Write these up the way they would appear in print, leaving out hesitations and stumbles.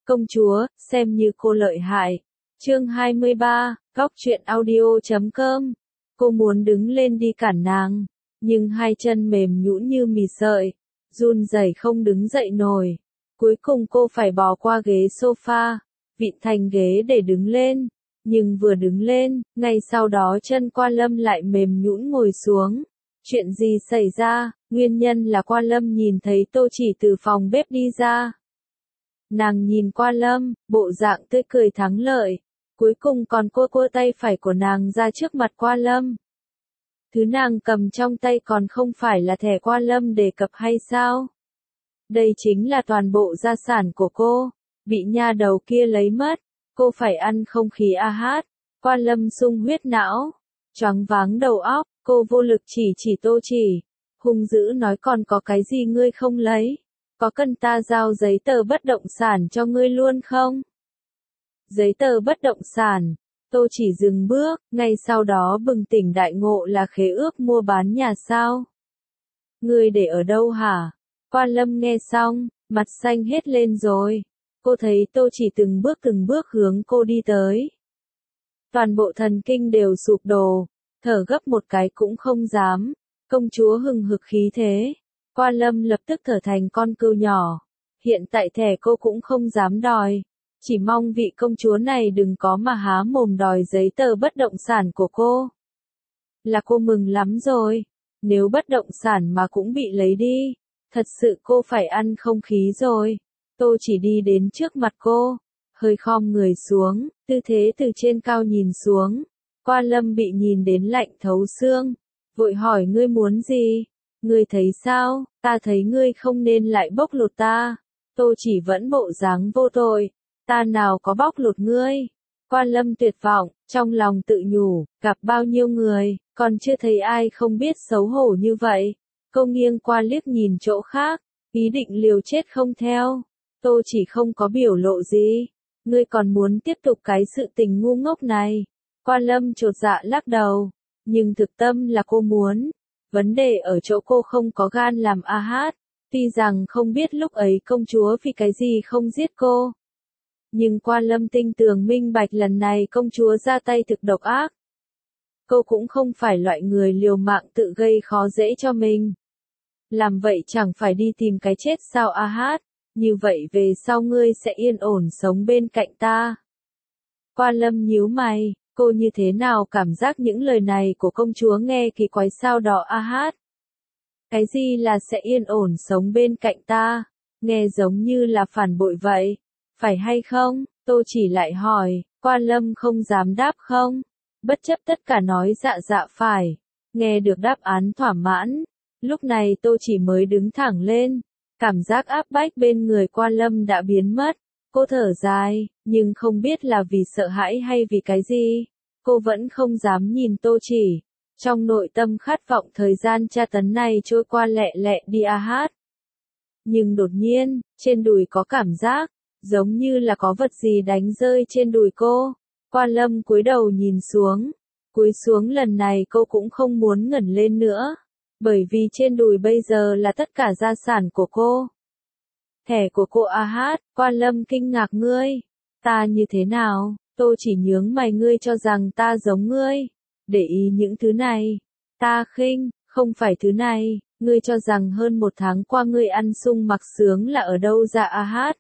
Công chúa, xem như cô lợi hại. Chương 23, goctruyện audio.com. Cô muốn đứng lên đi cản nàng, nhưng hai chân mềm nhũn như mì sợi, run rẩy không đứng dậy nổi. Cuối cùng cô phải bò qua ghế sofa, vịn thành ghế để đứng lên. Nhưng vừa đứng lên, ngay sau đó chân Quan Lâm lại mềm nhũn ngồi xuống. Chuyện gì xảy ra? Nguyên nhân là Quan Lâm nhìn thấy Tô Chỉ từ phòng bếp đi ra. Nàng nhìn Quan Lâm, bộ dạng tươi cười thắng lợi. Cuối cùng còn cua tay phải của nàng ra trước mặt Quan Lâm. Thứ nàng cầm trong tay còn không phải là thẻ Quan Lâm đề cập hay sao? Đây chính là toàn bộ gia sản của cô, bị nha đầu kia lấy mất. Cô phải ăn không khí a hát. Quan Lâm sung huyết não, choáng váng đầu óc, cô vô lực chỉ Tô Chỉ, hung dữ nói còn có cái gì ngươi không lấy? Có cần ta giao giấy tờ bất động sản cho ngươi luôn không? Giấy tờ bất động sản. Tô Chỉ dừng bước, ngay sau đó bừng tỉnh đại ngộ là khế ước mua bán nhà sao? Ngươi để ở đâu hả? Quan Lâm nghe xong, mặt xanh hết lên rồi. Cô thấy Tô Chỉ từng bước hướng cô đi tới. Toàn bộ thần kinh đều sụp đổ, thở gấp một cái cũng không dám. Công chúa hừng hực khí thế. Quan Lâm lập tức thở thành con cừu nhỏ. Hiện tại thẻ cô cũng không dám đòi. Chỉ mong vị công chúa này đừng có mà há mồm đòi giấy tờ bất động sản của cô. Là cô mừng lắm rồi. Nếu bất động sản mà cũng bị lấy đi, thật sự cô phải ăn không khí rồi. Tô Chỉ đi đến trước mặt cô, hơi khom người xuống, tư thế từ trên cao nhìn xuống. Quan Lâm bị nhìn đến lạnh thấu xương, vội hỏi ngươi muốn gì? Ngươi thấy sao? Ta thấy ngươi không nên lại bóc lột ta. Tô Chỉ vẫn bộ dáng vô tội, ta nào có bóc lột ngươi? Quan Lâm tuyệt vọng, trong lòng tự nhủ, gặp bao nhiêu người, còn chưa thấy ai không biết xấu hổ như vậy. Cô nghiêng qua liếc nhìn chỗ khác, ý định liều chết không theo. Tô Chỉ không có biểu lộ gì. Ngươi còn muốn tiếp tục cái sự tình ngu ngốc này? Quan Lâm chột dạ lắc đầu. Nhưng thực tâm là cô muốn. Vấn đề ở chỗ cô không có gan làm a hát. Tuy rằng không biết lúc ấy công chúa vì cái gì không giết cô. Nhưng Quan Lâm tinh tường minh bạch lần này công chúa ra tay thực độc ác. Cô cũng không phải loại người liều mạng tự gây khó dễ cho mình. Làm vậy chẳng phải đi tìm cái chết sao a hát? Như vậy về sau ngươi sẽ yên ổn sống bên cạnh ta. Quan Lâm nhíu mày, cô như thế nào cảm giác những lời này của công chúa nghe kỳ quái sao đỏ a hát? Cái gì là sẽ yên ổn sống bên cạnh ta? Nghe giống như là phản bội vậy. Phải hay không? Tô Chỉ lại hỏi. Quan Lâm không dám đáp không. Bất chấp tất cả nói dạ phải. Nghe được đáp án thỏa mãn. Lúc này Tô Chỉ mới đứng thẳng lên. Cảm giác áp bách bên người Quan Lâm đã biến mất. Cô thở dài, nhưng không biết là vì sợ hãi hay vì cái gì. Cô vẫn không dám nhìn Tô Chỉ. Trong nội tâm khát vọng thời gian tra tấn này trôi qua lẹ lẹ đi a hát. Nhưng đột nhiên, trên đùi có cảm giác, giống như là có vật gì đánh rơi trên đùi cô. Quan Lâm cúi đầu nhìn xuống. Cúi xuống lần này cô cũng không muốn ngẩng lên nữa. Bởi vì trên đùi bây giờ là tất cả gia sản của cô. Thẻ của cô a hát. Quan Lâm kinh ngạc ngươi. Ta như thế nào? Tô Chỉ nhướng mày ngươi cho rằng ta giống ngươi. Để ý những thứ này. Ta khinh, không phải thứ này. Ngươi cho rằng hơn một tháng qua ngươi ăn sung mặc sướng là ở đâu ra a hát?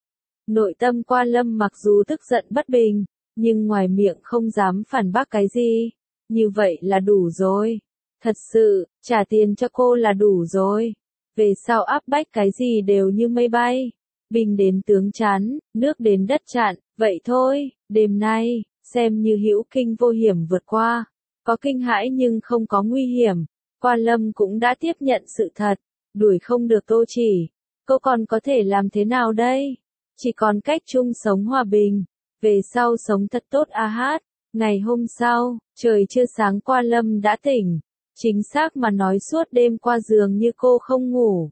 Nội tâm Quan Lâm mặc dù tức giận bất bình, nhưng ngoài miệng không dám phản bác cái gì. Như vậy là đủ rồi. Thật sự, trả tiền cho cô là đủ rồi. Về sau áp bách cái gì đều như mây bay. Binh đến tướng chắn, nước đến đất chặn, vậy thôi, đêm nay, xem như hữu kinh vô hiểm vượt qua. Có kinh hãi nhưng không có nguy hiểm. Quan Lâm cũng đã tiếp nhận sự thật, đuổi không được Tô Chỉ. Cô còn có thể làm thế nào đây? Chỉ còn cách chung sống hòa bình. Về sau sống thật tốt a hát. Ngày hôm sau, trời chưa sáng Quan Lâm đã tỉnh. Chính xác mà nói suốt đêm qua giường như cô không ngủ.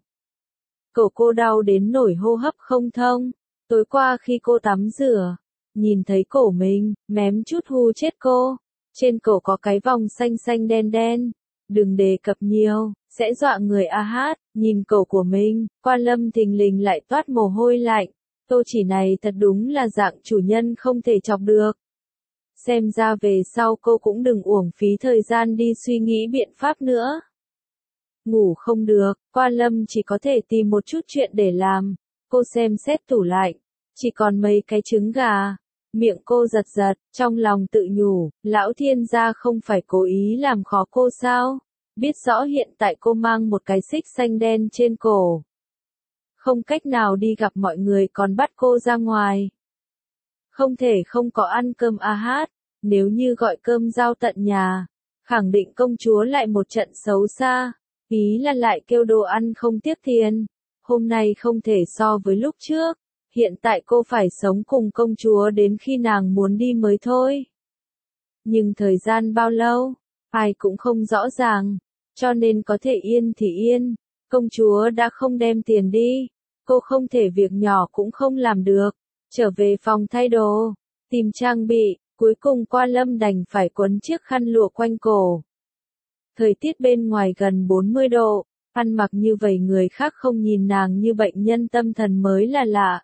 Cổ cô đau đến nổi hô hấp không thông. Tối qua khi cô tắm rửa, nhìn thấy cổ mình, mém chút hù chết cô. Trên cổ có cái vòng xanh xanh đen đen. Đừng đề cập nhiều, sẽ dọa người a hát. Nhìn cổ của mình, Quan Lâm thình lình lại toát mồ hôi lạnh. Tô Chỉ này thật đúng là dạng chủ nhân không thể chọc được. Xem ra về sau cô cũng đừng uổng phí thời gian đi suy nghĩ biện pháp nữa. Ngủ không được, Quan Lâm chỉ có thể tìm một chút chuyện để làm. Cô xem xét tủ lạnh, chỉ còn mấy cái trứng gà. Miệng cô giật giật, trong lòng tự nhủ, lão thiên gia không phải cố ý làm khó cô sao? Biết rõ hiện tại cô mang một cái xích xanh đen trên cổ. Không cách nào đi gặp mọi người còn bắt cô ra ngoài. Không thể không có ăn cơm a hát, nếu như gọi cơm giao tận nhà, khẳng định công chúa lại một trận xấu xa, ý là lại kêu đồ ăn không tiếc tiền. Hôm nay không thể so với lúc trước, hiện tại cô phải sống cùng công chúa đến khi nàng muốn đi mới thôi. Nhưng thời gian bao lâu, ai cũng không rõ ràng, cho nên có thể yên thì yên, công chúa đã không đem tiền đi, cô không thể việc nhỏ cũng không làm được. Trở về phòng thay đồ, tìm trang bị, cuối cùng Quan Lâm đành phải quấn chiếc khăn lụa quanh cổ. Thời tiết bên ngoài gần 40 độ, ăn mặc như vậy người khác không nhìn nàng như bệnh nhân tâm thần mới là lạ.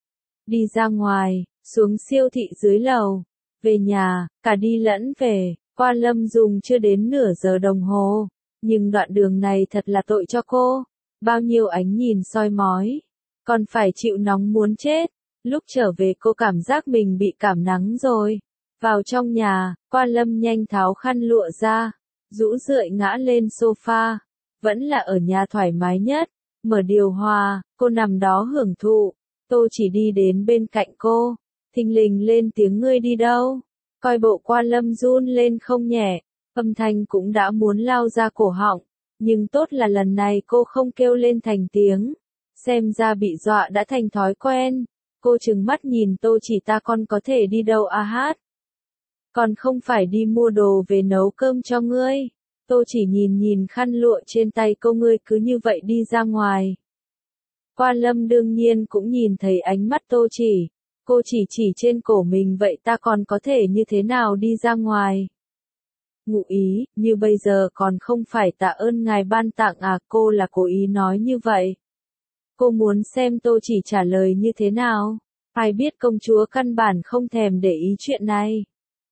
Đi ra ngoài, xuống siêu thị dưới lầu, về nhà, cả đi lẫn về, Quan Lâm dùng chưa đến nửa giờ đồng hồ, nhưng đoạn đường này thật là tội cho cô, bao nhiêu ánh nhìn soi mói, còn phải chịu nóng muốn chết. Lúc trở về cô cảm giác mình bị cảm nắng rồi. Vào trong nhà, Quan Lâm nhanh tháo khăn lụa ra, rũ rượi ngã lên sofa. Vẫn là ở nhà thoải mái nhất, mở điều hòa, cô nằm đó hưởng thụ. Tô Chỉ đi đến bên cạnh cô, thình lình lên tiếng ngươi đi đâu. Coi bộ Quan Lâm run lên không nhẹ, âm thanh cũng đã muốn lao ra cổ họng. Nhưng tốt là lần này cô không kêu lên thành tiếng, xem ra bị dọa đã thành thói quen. Cô trừng mắt nhìn Tô Chỉ ta con có thể đi đâu a hát. Còn không phải đi mua đồ về nấu cơm cho ngươi. Tô Chỉ nhìn khăn lụa trên tay cô ngươi cứ như vậy đi ra ngoài. Quan Lâm đương nhiên cũng nhìn thấy ánh mắt Tô Chỉ. Cô chỉ trên cổ mình vậy ta còn có thể như thế nào đi ra ngoài. Ngụ ý, như bây giờ còn không phải tạ ơn ngài ban tặng à, cô là cố ý nói như vậy. Cô muốn xem Tô Chỉ trả lời như thế nào. Ai biết công chúa căn bản không thèm để ý chuyện này.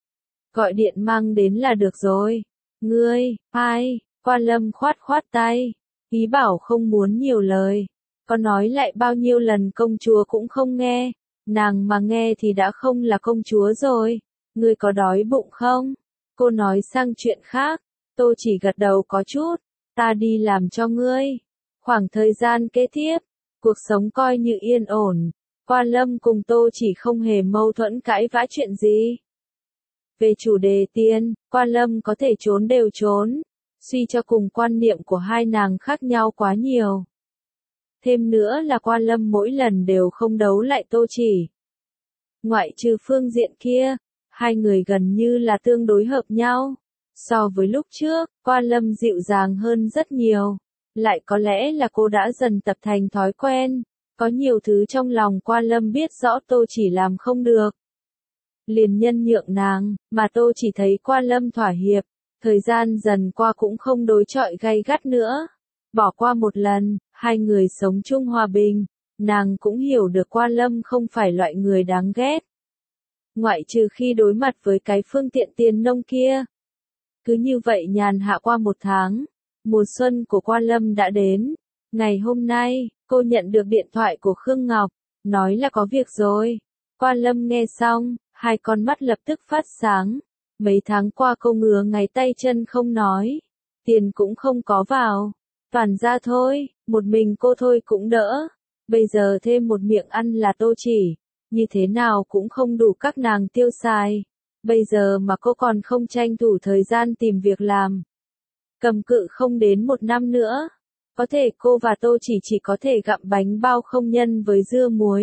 Gọi điện mang đến là được rồi. Ngươi, ai? Quan Lâm khoát tay. Ý bảo không muốn nhiều lời. Có nói lại bao nhiêu lần công chúa cũng không nghe. Nàng mà nghe thì đã không là công chúa rồi. Ngươi có đói bụng không? Cô nói sang chuyện khác. Tô Chỉ gật đầu có chút. Ta đi làm cho ngươi. Khoảng thời gian kế tiếp, cuộc sống coi như yên ổn. Quan Lâm cùng Tô Chỉ không hề mâu thuẫn cãi vã chuyện gì. Về chủ đề tiền, Quan Lâm có thể trốn đều trốn. Suy cho cùng quan niệm của hai nàng khác nhau quá nhiều. Thêm nữa là Quan Lâm mỗi lần đều không đấu lại Tô Chỉ. Ngoại trừ phương diện kia, hai người gần như là tương đối hợp nhau. So với lúc trước, Quan Lâm dịu dàng hơn rất nhiều. Lại có lẽ là cô đã dần tập thành thói quen. Có nhiều thứ trong lòng Quan Lâm biết rõ Tô Chỉ làm không được. Liền nhân nhượng nàng, mà Tô Chỉ thấy Quan Lâm thỏa hiệp. Thời gian dần qua cũng không đối chọi gay gắt nữa. Bỏ qua một lần, hai người sống chung hòa bình. Nàng cũng hiểu được Quan Lâm không phải loại người đáng ghét. Ngoại trừ khi đối mặt với cái phương tiện tiền nông kia. Cứ như vậy nhàn hạ qua một tháng. Mùa xuân của Quan Lâm đã đến. Ngày hôm nay, cô nhận được điện thoại của Khương Ngọc, nói là có việc rồi. Quan Lâm nghe xong, hai con mắt lập tức phát sáng. Mấy tháng qua cô ngứa ngáy tay chân không nói. Tiền cũng không có vào. Toàn ra thôi, một mình cô thôi cũng đỡ. Bây giờ thêm một miệng ăn là Tô Chỉ. Như thế nào cũng không đủ các nàng tiêu xài. Bây giờ mà cô còn không tranh thủ thời gian tìm việc làm. Cầm cự không đến một năm nữa. Có thể cô và Tô chỉ có thể gặm bánh bao không nhân với dưa muối.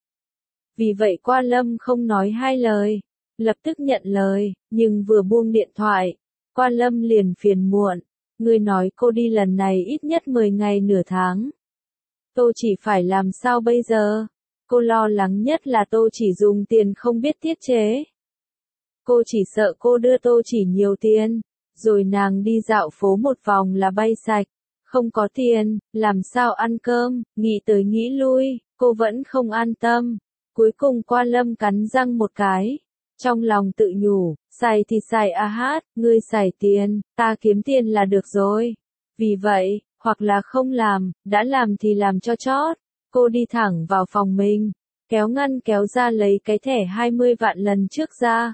Vì vậy Quan Lâm không nói hai lời. Lập tức nhận lời, nhưng vừa buông điện thoại. Quan Lâm liền phiền muộn. Người nói cô đi lần này ít nhất 10 ngày nửa tháng. Tô chỉ phải làm sao bây giờ? Cô lo lắng nhất là Tô chỉ dùng tiền không biết tiết chế. Cô chỉ sợ cô đưa Tô chỉ nhiều tiền, rồi nàng đi dạo phố một vòng là bay sạch. Không có tiền, làm sao ăn cơm, nghĩ tới nghĩ lui, Cô vẫn không an tâm. Cuối cùng Qua Lâm cắn răng một cái. Trong lòng tự nhủ, xài thì xài a hát, ngươi xài tiền, ta kiếm tiền là được rồi. Vì vậy, hoặc là không làm, đã làm thì làm cho chót. Cô đi thẳng vào phòng mình, kéo ngăn kéo ra lấy cái thẻ 20 vạn lần trước ra.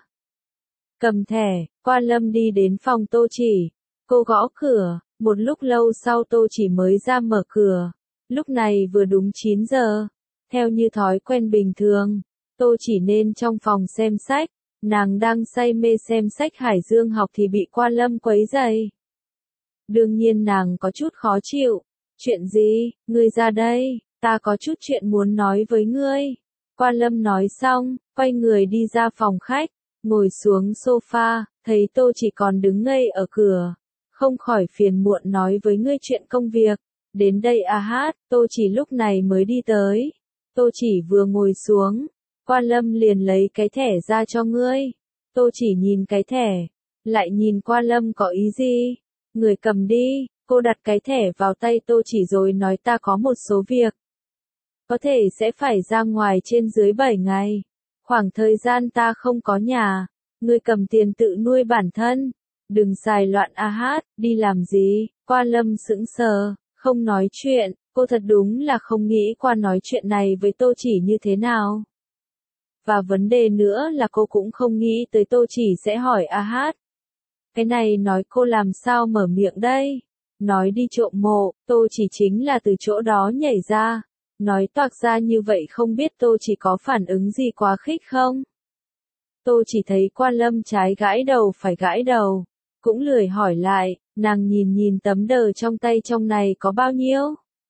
Cầm thẻ, Qua Lâm đi đến phòng Tô Chỉ. Cô gõ cửa, một lúc lâu sau Tô Chỉ mới ra mở cửa. Lúc này vừa đúng 9 giờ. Theo như thói quen bình thường, Tô Chỉ nên trong phòng xem sách. Nàng đang say mê xem sách Hải Dương học thì bị Qua Lâm quấy rầy. Đương nhiên nàng có chút khó chịu. Chuyện gì, ngươi ra đây, ta có chút chuyện muốn nói với ngươi. Qua Lâm nói xong, quay người đi ra phòng khách, ngồi xuống sofa, thấy Tô Chỉ còn đứng ngây ở cửa. Không khỏi phiền muộn nói với ngươi chuyện công việc. Đến đây a hát, Tô Chỉ lúc này mới đi tới. Tô Chỉ vừa ngồi xuống, Qua Lâm liền lấy cái thẻ ra cho ngươi. Tô Chỉ nhìn cái thẻ, lại nhìn Qua Lâm có ý gì? Người cầm đi, cô đặt cái thẻ vào tay Tô Chỉ rồi nói ta có một số việc. Có thể sẽ phải ra ngoài trên dưới 7 ngày. Khoảng thời gian ta không có nhà, ngươi cầm tiền tự nuôi bản thân. Đừng xài loạn a hát, đi làm gì? Qua Lâm sững sờ, không nói chuyện, cô thật đúng là không nghĩ qua nói chuyện này với Tô Chỉ như thế nào. Và vấn đề nữa là cô cũng không nghĩ tới Tô Chỉ sẽ hỏi a hát. Cái này nói cô làm sao mở miệng đây? Nói đi trộm mộ, Tô Chỉ chính là từ chỗ đó nhảy ra. Nói toạc ra như vậy không biết Tô Chỉ có phản ứng gì quá khích không? Tô Chỉ thấy Qua Lâm trái gãi đầu phải gãi đầu. Cũng lười hỏi lại, nàng nhìn nhìn tấm đờ trong tay trong này có bao nhiêu?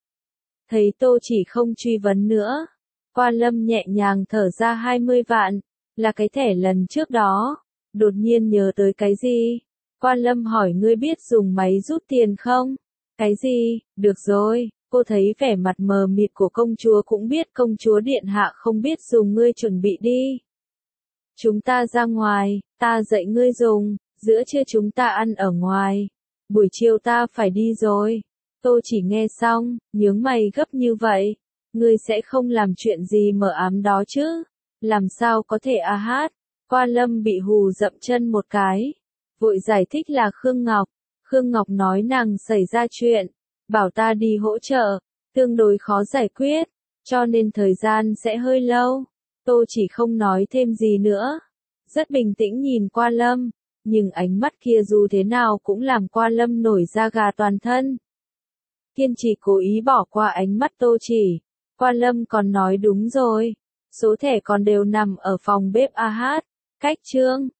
Thấy Tô Chỉ không truy vấn nữa. Qua Lâm nhẹ nhàng thở ra 20 vạn, là cái thẻ lần trước đó. Đột nhiên nhớ tới cái gì? Qua Lâm hỏi ngươi biết dùng máy rút tiền không? Cái gì? Được rồi, cô thấy vẻ mặt mờ mịt của công chúa cũng biết công chúa điện hạ không biết dùng ngươi chuẩn bị đi. Chúng ta ra ngoài, ta dạy ngươi dùng, giữa trưa chúng ta ăn ở ngoài. Buổi chiều ta phải đi rồi. Tô Chỉ nghe xong, nhướng mày gấp như vậy. Ngươi sẽ không làm chuyện gì mờ ám đó chứ? Làm sao có thể a hát? Qua Lâm bị hù dậm chân một cái. Vội giải thích là Khương Ngọc. Khương Ngọc nói nàng xảy ra chuyện. Bảo ta đi hỗ trợ. Tương đối khó giải quyết. Cho nên thời gian sẽ hơi lâu. Tô Chỉ không nói thêm gì nữa. Rất bình tĩnh nhìn Qua Lâm. Nhưng ánh mắt kia dù thế nào cũng làm Qua Lâm nổi da gà toàn thân. Kiên trì cố ý bỏ qua ánh mắt Tô Chỉ. Qua Lâm còn nói đúng rồi. Số thẻ còn đều nằm ở phòng bếp a hát. Cách chương